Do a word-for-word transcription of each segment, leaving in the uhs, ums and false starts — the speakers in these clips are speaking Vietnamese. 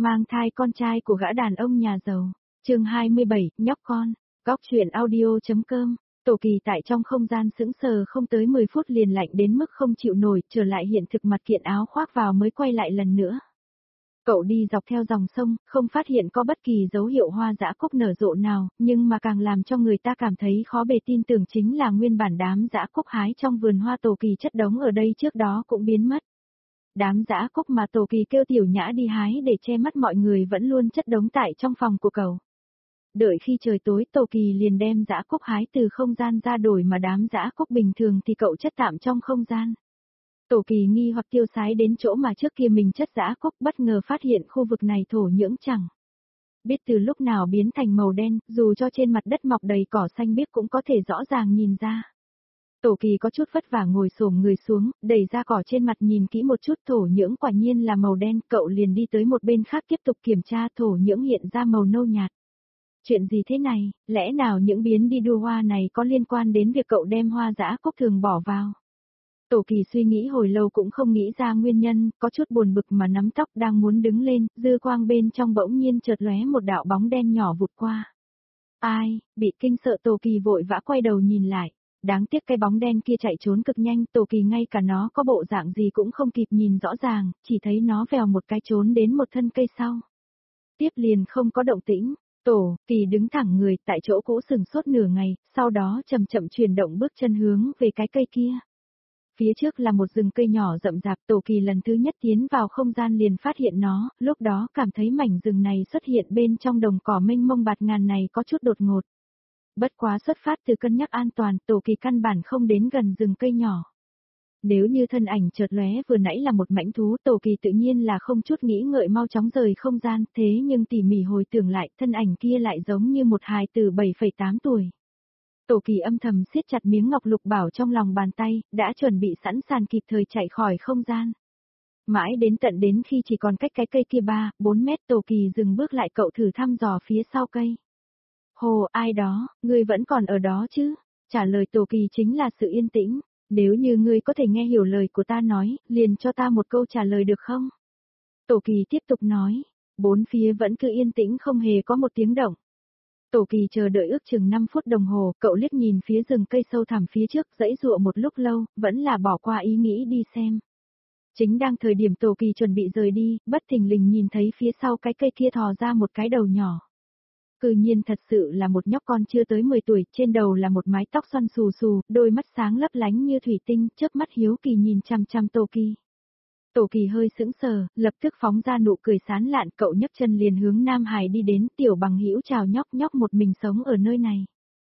Mang thai con trai của gã đàn ông nhà giàu. Chương hai mươi bảy, nhóc con. Góc truyện audio.com. Tổ Kỳ tại trong không gian sững sờ không tới mười phút liền lạnh đến mức không chịu nổi, trở lại hiện thực mặt kiện áo khoác vào mới quay lại lần nữa. Cậu đi dọc theo dòng sông, không phát hiện có bất kỳ dấu hiệu hoa dã cúc nở rộ nào, nhưng mà càng làm cho người ta cảm thấy khó bề tin tưởng chính là nguyên bản đám dã cúc hái trong vườn hoa Tổ Kỳ chất đống ở đây trước đó cũng biến mất. Đám dã cúc mà Tổ Kỳ kêu Tiểu Nhã đi hái để che mắt mọi người vẫn luôn chất đống tại trong phòng của cậu. Đợi khi trời tối Tổ Kỳ liền đem dã cúc hái từ không gian ra đổi mà đám dã cúc bình thường thì cậu chất tạm trong không gian. Tổ Kỳ nghi hoặc tiêu sái đến chỗ mà trước kia mình chất dã cúc, bất ngờ phát hiện khu vực này thổ nhưỡng chẳng biết từ lúc nào biến thành màu đen, dù cho trên mặt đất mọc đầy cỏ xanh biếc cũng có thể rõ ràng nhìn ra. Tổ Kỳ có chút vất vả ngồi xổm người xuống, đẩy ra cỏ trên mặt nhìn kỹ một chút, thổ nhưỡng quả nhiên là màu đen, cậu liền đi tới một bên khác tiếp tục kiểm tra, thổ nhưỡng hiện ra màu nâu nhạt. Chuyện gì thế này, lẽ nào những biến đi đua hoa này có liên quan đến việc cậu đem hoa dã cúc thường bỏ vào? Tổ Kỳ suy nghĩ hồi lâu cũng không nghĩ ra nguyên nhân, có chút buồn bực mà nắm tóc đang muốn đứng lên, dư quang bên trong bỗng nhiên chợt lóe một đạo bóng đen nhỏ vụt qua. Ai, bị kinh sợ Tổ Kỳ vội vã quay đầu nhìn lại. Đáng tiếc cái bóng đen kia chạy trốn cực nhanh, Tổ Kỳ ngay cả nó có bộ dạng gì cũng không kịp nhìn rõ ràng, chỉ thấy nó vèo một cái trốn đến một thân cây sau. Tiếp liền không có động tĩnh, Tổ Kỳ đứng thẳng người tại chỗ cũ sừng sốt nửa ngày, sau đó chậm chậm chuyển động bước chân hướng về cái cây kia. Phía trước là một rừng cây nhỏ rậm rạp, Tổ Kỳ lần thứ nhất tiến vào không gian liền phát hiện nó, lúc đó cảm thấy mảnh rừng này xuất hiện bên trong đồng cỏ mênh mông bạt ngàn này có chút đột ngột. Bất quá xuất phát từ cân nhắc an toàn, Tổ Kỳ căn bản không đến gần rừng cây nhỏ. Nếu như thân ảnh chợt lóe vừa nãy là một mãnh thú, Tổ Kỳ tự nhiên là không chút nghĩ ngợi mau chóng rời không gian, thế nhưng tỉ mỉ hồi tưởng lại, thân ảnh kia lại giống như một hài tử bảy phẩy tám tuổi. Tổ Kỳ âm thầm siết chặt miếng ngọc lục bảo trong lòng bàn tay, đã chuẩn bị sẵn sàng kịp thời chạy khỏi không gian. Mãi đến tận đến khi chỉ còn cách cái cây kia ba, bốn mét, Tổ Kỳ dừng bước lại, cậu thử thăm dò phía sau cây. Hồ, ai đó, ngươi vẫn còn ở đó chứ? Trả lời Tổ Kỳ chính là sự yên tĩnh. Nếu như ngươi có thể nghe hiểu lời của ta nói, liền cho ta một câu trả lời được không? Tổ Kỳ tiếp tục nói. Bốn phía vẫn cứ yên tĩnh không hề có một tiếng động. Tổ Kỳ chờ đợi ước chừng năm phút đồng hồ, cậu liếc nhìn phía rừng cây sâu thẳm phía trước, dãy dụa một lúc lâu, vẫn là bỏ qua ý nghĩ đi xem. Chính đang thời điểm Tổ Kỳ chuẩn bị rời đi, bất thình lình nhìn thấy phía sau cái cây kia thò ra một cái đầu nhỏ. Cư nhiên thật sự là một nhóc con chưa tới mười tuổi, trên đầu là một mái tóc xoăn xù xù, đôi mắt sáng lấp lánh như thủy tinh, chớp mắt hiếu kỳ nhìn chăm chăm Tổ Kỳ. Tổ Kỳ hơi sững sờ, lập tức phóng ra nụ cười sán lạn, cậu nhấc chân liền hướng Nam Hải đi đến, Tiểu Bằng Hữu chào nhóc, nhóc một mình sống ở nơi này.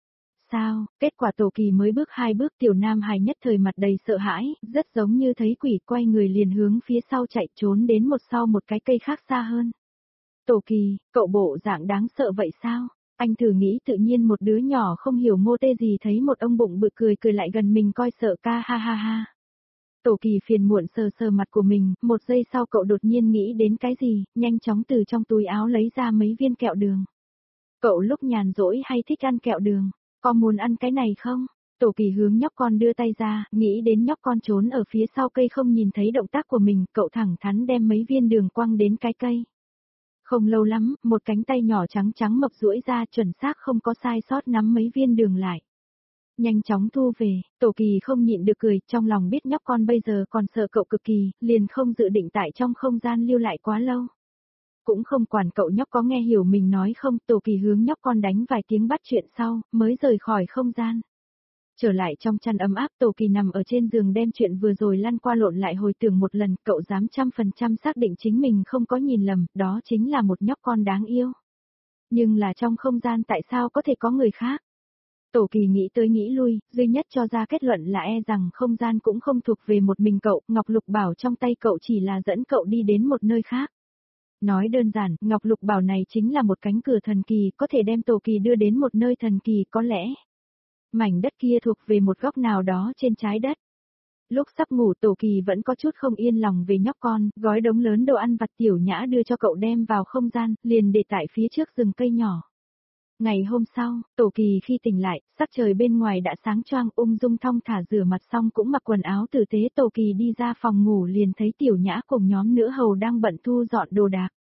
Sao, kết quả Tổ Kỳ mới bước hai bước, Tiểu Nam Hải nhất thời mặt đầy sợ hãi, rất giống như thấy quỷ, quay người liền hướng phía sau chạy trốn đến một sau một cái cây khác xa hơn. Tổ Kỳ, cậu bộ dạng đáng sợ vậy sao? Anh thử nghĩ tự nhiên một đứa nhỏ không hiểu mô tê gì thấy một ông bụng bự cười cười lại gần mình coi sợ ca ha ha ha. Tổ Kỳ phiền muộn sờ sờ mặt của mình, một giây sau cậu đột nhiên nghĩ đến cái gì, nhanh chóng từ trong túi áo lấy ra mấy viên kẹo đường. Cậu lúc nhàn rỗi hay thích ăn kẹo đường, có muốn ăn cái này không? Tổ Kỳ hướng nhóc con đưa tay ra, nghĩ đến nhóc con trốn ở phía sau cây không nhìn thấy động tác của mình, cậu thẳng thắn đem mấy viên đường quăng đến cái cây. Không lâu lắm, một cánh tay nhỏ trắng trắng mập duỗi ra chuẩn xác không có sai sót nắm mấy viên đường lại. Nhanh chóng thu về, Tổ Kỳ không nhịn được cười, trong lòng biết nhóc con bây giờ còn sợ cậu cực kỳ, liền không dự định tại trong không gian lưu lại quá lâu. Cũng không quản cậu nhóc có nghe hiểu mình nói không, Tổ Kỳ hướng nhóc con đánh vài tiếng bắt chuyện sau, mới rời khỏi không gian. Trở lại trong chăn ấm áp, Tổ Kỳ nằm ở trên giường đem chuyện vừa rồi lăn qua lộn lại hồi tưởng một lần, cậu dám trăm phần trăm xác định chính mình không có nhìn lầm, đó chính là một nhóc con đáng yêu. Nhưng là trong không gian tại sao có thể có người khác? Tổ Kỳ nghĩ tới nghĩ lui, duy nhất cho ra kết luận là e rằng không gian cũng không thuộc về một mình cậu, Ngọc Lục Bảo trong tay cậu chỉ là dẫn cậu đi đến một nơi khác. Nói đơn giản, Ngọc Lục Bảo này chính là một cánh cửa thần kỳ, có thể đem Tổ Kỳ đưa đến một nơi thần kỳ, có lẽ mảnh đất kia thuộc về một góc nào đó trên trái đất. Lúc sắp ngủ Tổ Kỳ vẫn có chút không yên lòng về nhóc con, gói đống lớn đồ ăn vặt Tiểu Nhã đưa cho cậu đem vào không gian, liền để tại phía trước rừng cây nhỏ. Ngày hôm sau, Tổ Kỳ khi tỉnh lại, sắc trời bên ngoài đã sáng choang, ung dung thong thả rửa mặt xong cũng mặc quần áo tử tế, Tổ Kỳ đi ra phòng ngủ liền thấy Tiểu Nhã cùng nhóm nữ hầu đang bận thu dọn đồ đạc.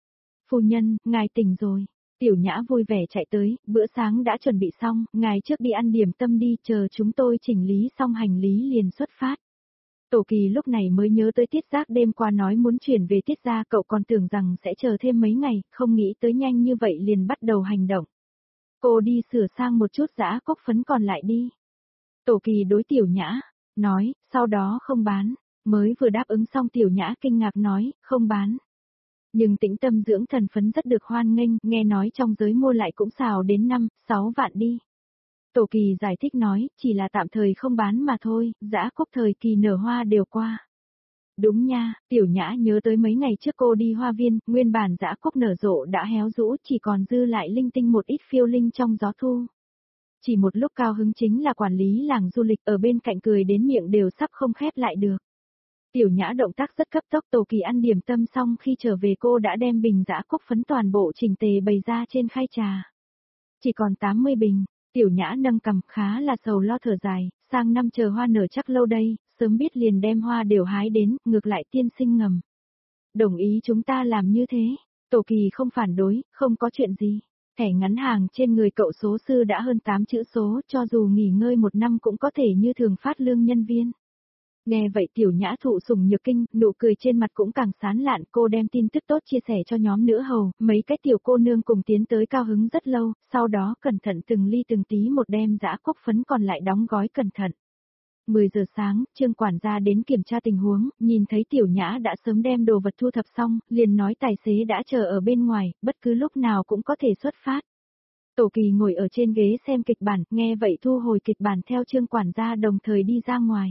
Phu nhân, ngài tỉnh rồi. Tiểu Nhã vui vẻ chạy tới, bữa sáng đã chuẩn bị xong, ngài trước đi ăn điểm tâm đi, chờ chúng tôi chỉnh lý xong hành lý liền xuất phát. Tổ Kỳ lúc này mới nhớ tới Tiết Giác đêm qua nói muốn chuyển về Tiết gia, cậu còn tưởng rằng sẽ chờ thêm mấy ngày, không nghĩ tới nhanh như vậy liền bắt đầu hành động. Cô đi sửa sang một chút dã cốc phấn còn lại đi. Tổ Kỳ đối Tiểu Nhã, nói, sau đó không bán, mới vừa đáp ứng xong Tiểu Nhã kinh ngạc nói, không bán. Nhưng Tĩnh Tâm dưỡng thần phấn rất được hoan nghênh, nghe nói trong giới mua lại cũng xào đến năm, sáu vạn đi. Tổ Kỳ giải thích nói, chỉ là tạm thời không bán mà thôi, dã cúc thời kỳ nở hoa đều qua. Đúng nha, Tiểu Nhã nhớ tới mấy ngày trước cô đi hoa viên, nguyên bản dã cúc nở rộ đã héo rũ, chỉ còn dư lại linh tinh một ít phiêu linh trong gió thu. Chỉ một lúc cao hứng chính là quản lý làng du lịch ở bên cạnh cười đến miệng đều sắp không khép lại được. Tiểu Nhã động tác rất cấp tốc, Tổ Kỳ ăn điểm tâm xong khi trở về cô đã đem bình dã cúc phấn toàn bộ chỉnh tề bày ra trên khay trà. Chỉ còn tám mươi bình, Tiểu Nhã nâng cằm khá là sầu lo thở dài, sang năm chờ hoa nở chắc lâu đây, sớm biết liền đem hoa đều hái đến, ngược lại tiên sinh ngầm. Đồng ý chúng ta làm như thế, Tổ Kỳ không phản đối, không có chuyện gì. Thẻ ngắn hàng trên người cậu số sư đã hơn tám chữ số, cho dù nghỉ ngơi một năm cũng có thể như thường phát lương nhân viên. Nghe vậy Tiểu Nhã thụ sủng nhược kinh, nụ cười trên mặt cũng càng sán lạn, cô đem tin tức tốt chia sẻ cho nhóm nữ hầu, mấy cái tiểu cô nương cùng tiến tới cao hứng rất lâu, sau đó cẩn thận từng ly từng tí một đem dã cúc phấn còn lại đóng gói cẩn thận. mười giờ sáng, Trương quản gia đến kiểm tra tình huống, nhìn thấy Tiểu Nhã đã sớm đem đồ vật thu thập xong, liền nói tài xế đã chờ ở bên ngoài, bất cứ lúc nào cũng có thể xuất phát. Tổ Kỳ ngồi ở trên ghế xem kịch bản, nghe vậy thu hồi kịch bản theo Trương quản gia đồng thời đi ra ngoài.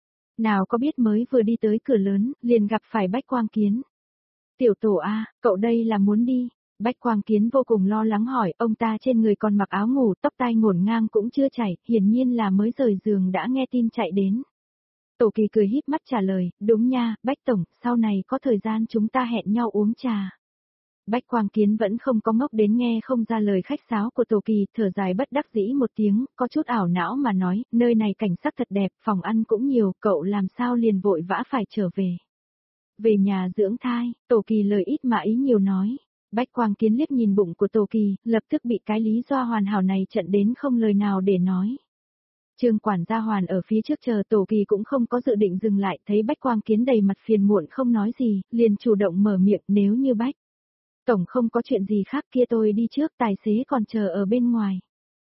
Nào có biết mới vừa đi tới cửa lớn, liền gặp phải Bách Quang Kiến. Tiểu Tổ a, cậu đây là muốn đi? Bách Quang Kiến vô cùng lo lắng hỏi, ông ta trên người còn mặc áo ngủ, tóc tai ngổn ngang cũng chưa chảy, hiển nhiên là mới rời giường đã nghe tin chạy đến. Tổ Kỳ cười híp mắt trả lời, đúng nha, Bách Tổng, sau này có thời gian chúng ta hẹn nhau uống trà. Bách Quang Kiến vẫn không có ngốc đến nghe không ra lời khách sáo của Tổ Kỳ, thở dài bất đắc dĩ một tiếng, có chút ảo não mà nói, nơi này cảnh sắc thật đẹp, phòng ăn cũng nhiều, cậu làm sao liền vội vã phải trở về. Về nhà dưỡng thai, Tổ Kỳ lời ít mà ý nhiều nói. Bách Quang Kiến liếc nhìn bụng của Tổ Kỳ, lập tức bị cái lý do hoàn hảo này trận đến không lời nào để nói. Trương quản gia Hoàn ở phía trước chờ, Tổ Kỳ cũng không có dự định dừng lại, thấy Bách Quang Kiến đầy mặt phiền muộn không nói gì, liền chủ động mở miệng, nếu như Bách Tổng không có chuyện gì khác kia tôi đi trước, tài xế còn chờ ở bên ngoài.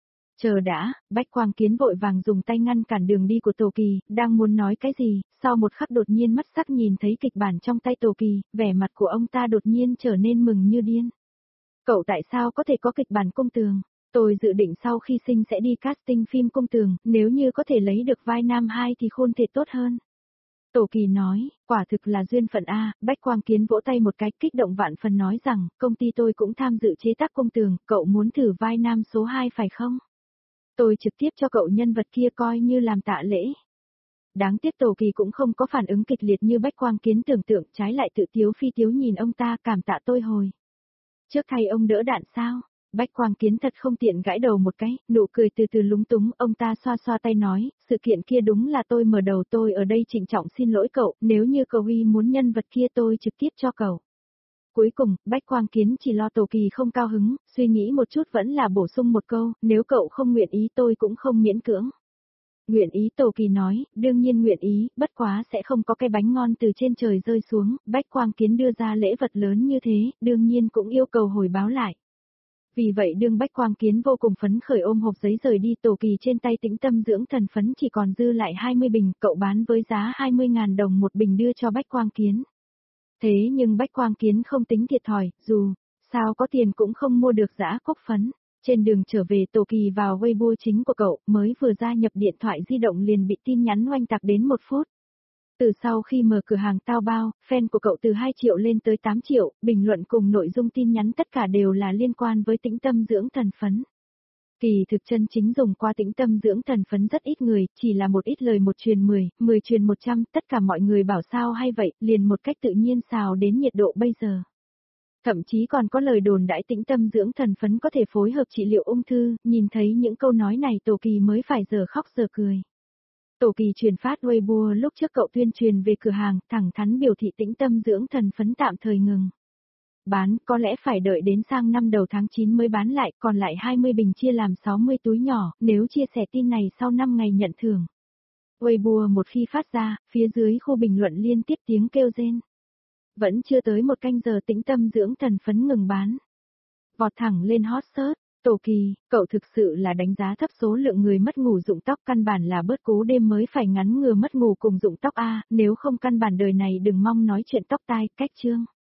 Chờ đã, Bách Quang Kiến vội vàng dùng tay ngăn cản đường đi của Tổ Kỳ, đang muốn nói cái gì, sau một khắc đột nhiên mắt sắc nhìn thấy kịch bản trong tay Tổ Kỳ, vẻ mặt của ông ta đột nhiên trở nên mừng như điên. Cậu tại sao có thể có kịch bản Cung Tường? Tôi dự định sau khi sinh sẽ đi casting phim Cung Tường, nếu như có thể lấy được vai nam hai thì khôn thể tốt hơn. Tổ Kỳ nói, quả thực là duyên phận a. Bách Quang Kiến vỗ tay một cái kích động vạn phần nói rằng, công ty tôi cũng tham dự chế tác Cung Tường, cậu muốn thử vai nam số hai phải không? Tôi trực tiếp cho cậu nhân vật kia coi như làm tạ lễ. Đáng tiếc Tổ Kỳ cũng không có phản ứng kịch liệt như Bách Quang Kiến tưởng tượng, trái lại tự tiếu phi tiếu nhìn ông ta, cảm tạ tôi hồi. Trước thay ông đỡ đạn sao? Bách Quang Kiến thật không tiện gãi đầu một cái, nụ cười từ từ lúng túng, ông ta xoa xoa tay nói, sự kiện kia đúng là tôi mở đầu, tôi ở đây trịnh trọng xin lỗi cậu, nếu như cậu Huy muốn nhân vật kia tôi trực tiếp cho cậu. Cuối cùng, Bách Quang Kiến chỉ lo Tổ Kỳ không cao hứng, suy nghĩ một chút vẫn là bổ sung một câu, nếu cậu không nguyện ý tôi cũng không miễn cưỡng. Nguyện ý, Tổ Kỳ nói, đương nhiên nguyện ý, bất quá sẽ không có cái bánh ngon từ trên trời rơi xuống, Bách Quang Kiến đưa ra lễ vật lớn như thế, đương nhiên cũng yêu cầu hồi báo lại. Vì vậy đương Bách Quang Kiến vô cùng phấn khởi ôm hộp giấy rời đi, Tổ Kỳ trên tay Tĩnh Tâm dưỡng thần phấn chỉ còn dư lại hai mươi bình, cậu bán với giá hai mươi nghìn đồng một bình đưa cho Bách Quang Kiến. Thế nhưng Bách Quang Kiến không tính thiệt thòi, dù sao có tiền cũng không mua được dã cúc phấn. Trên đường trở về Tổ Kỳ vào Weibo chính của cậu, mới vừa gia nhập điện thoại di động liền bị tin nhắn oanh tạc đến một phút. Từ sau khi mở cửa hàng tao bao, fan của cậu từ hai triệu lên tới tám triệu, bình luận cùng nội dung tin nhắn tất cả đều là liên quan với Tĩnh Tâm dưỡng thần phấn. Kỳ thực chân chính dùng qua Tĩnh Tâm dưỡng thần phấn rất ít người, chỉ là một ít lời một truyền mười, mười truyền một trăm, tất cả mọi người bảo sao hay vậy, liền một cách tự nhiên xào đến nhiệt độ bây giờ. Thậm chí còn có lời đồn đãi Tĩnh Tâm dưỡng thần phấn có thể phối hợp trị liệu ung thư, nhìn thấy những câu nói này Tổ Kỳ mới phải giờ khóc giờ cười. Tổ Kỳ truyền phát Weibo lúc trước cậu tuyên truyền về cửa hàng, thẳng thắn biểu thị Tĩnh Tâm dưỡng thần phấn tạm thời ngừng. Bán, có lẽ phải đợi đến sang năm đầu tháng chín mới bán lại, còn lại hai mươi bình chia làm sáu mươi túi nhỏ, nếu chia sẻ tin này sau năm ngày nhận thưởng. Weibo một khi phát ra, phía dưới khu bình luận liên tiếp tiếng kêu rên. Vẫn chưa tới một canh giờ tĩnh tâm dưỡng thần phấn ngừng bán. Vọt thẳng lên hot search. Tổ Kỳ, cậu thực sự là đánh giá thấp số lượng người mất ngủ rụng tóc, căn bản là bớt cố đêm mới phải ngắn ngừa mất ngủ cùng rụng tóc a, nếu không căn bản đời này đừng mong nói chuyện tóc tai, cách chương.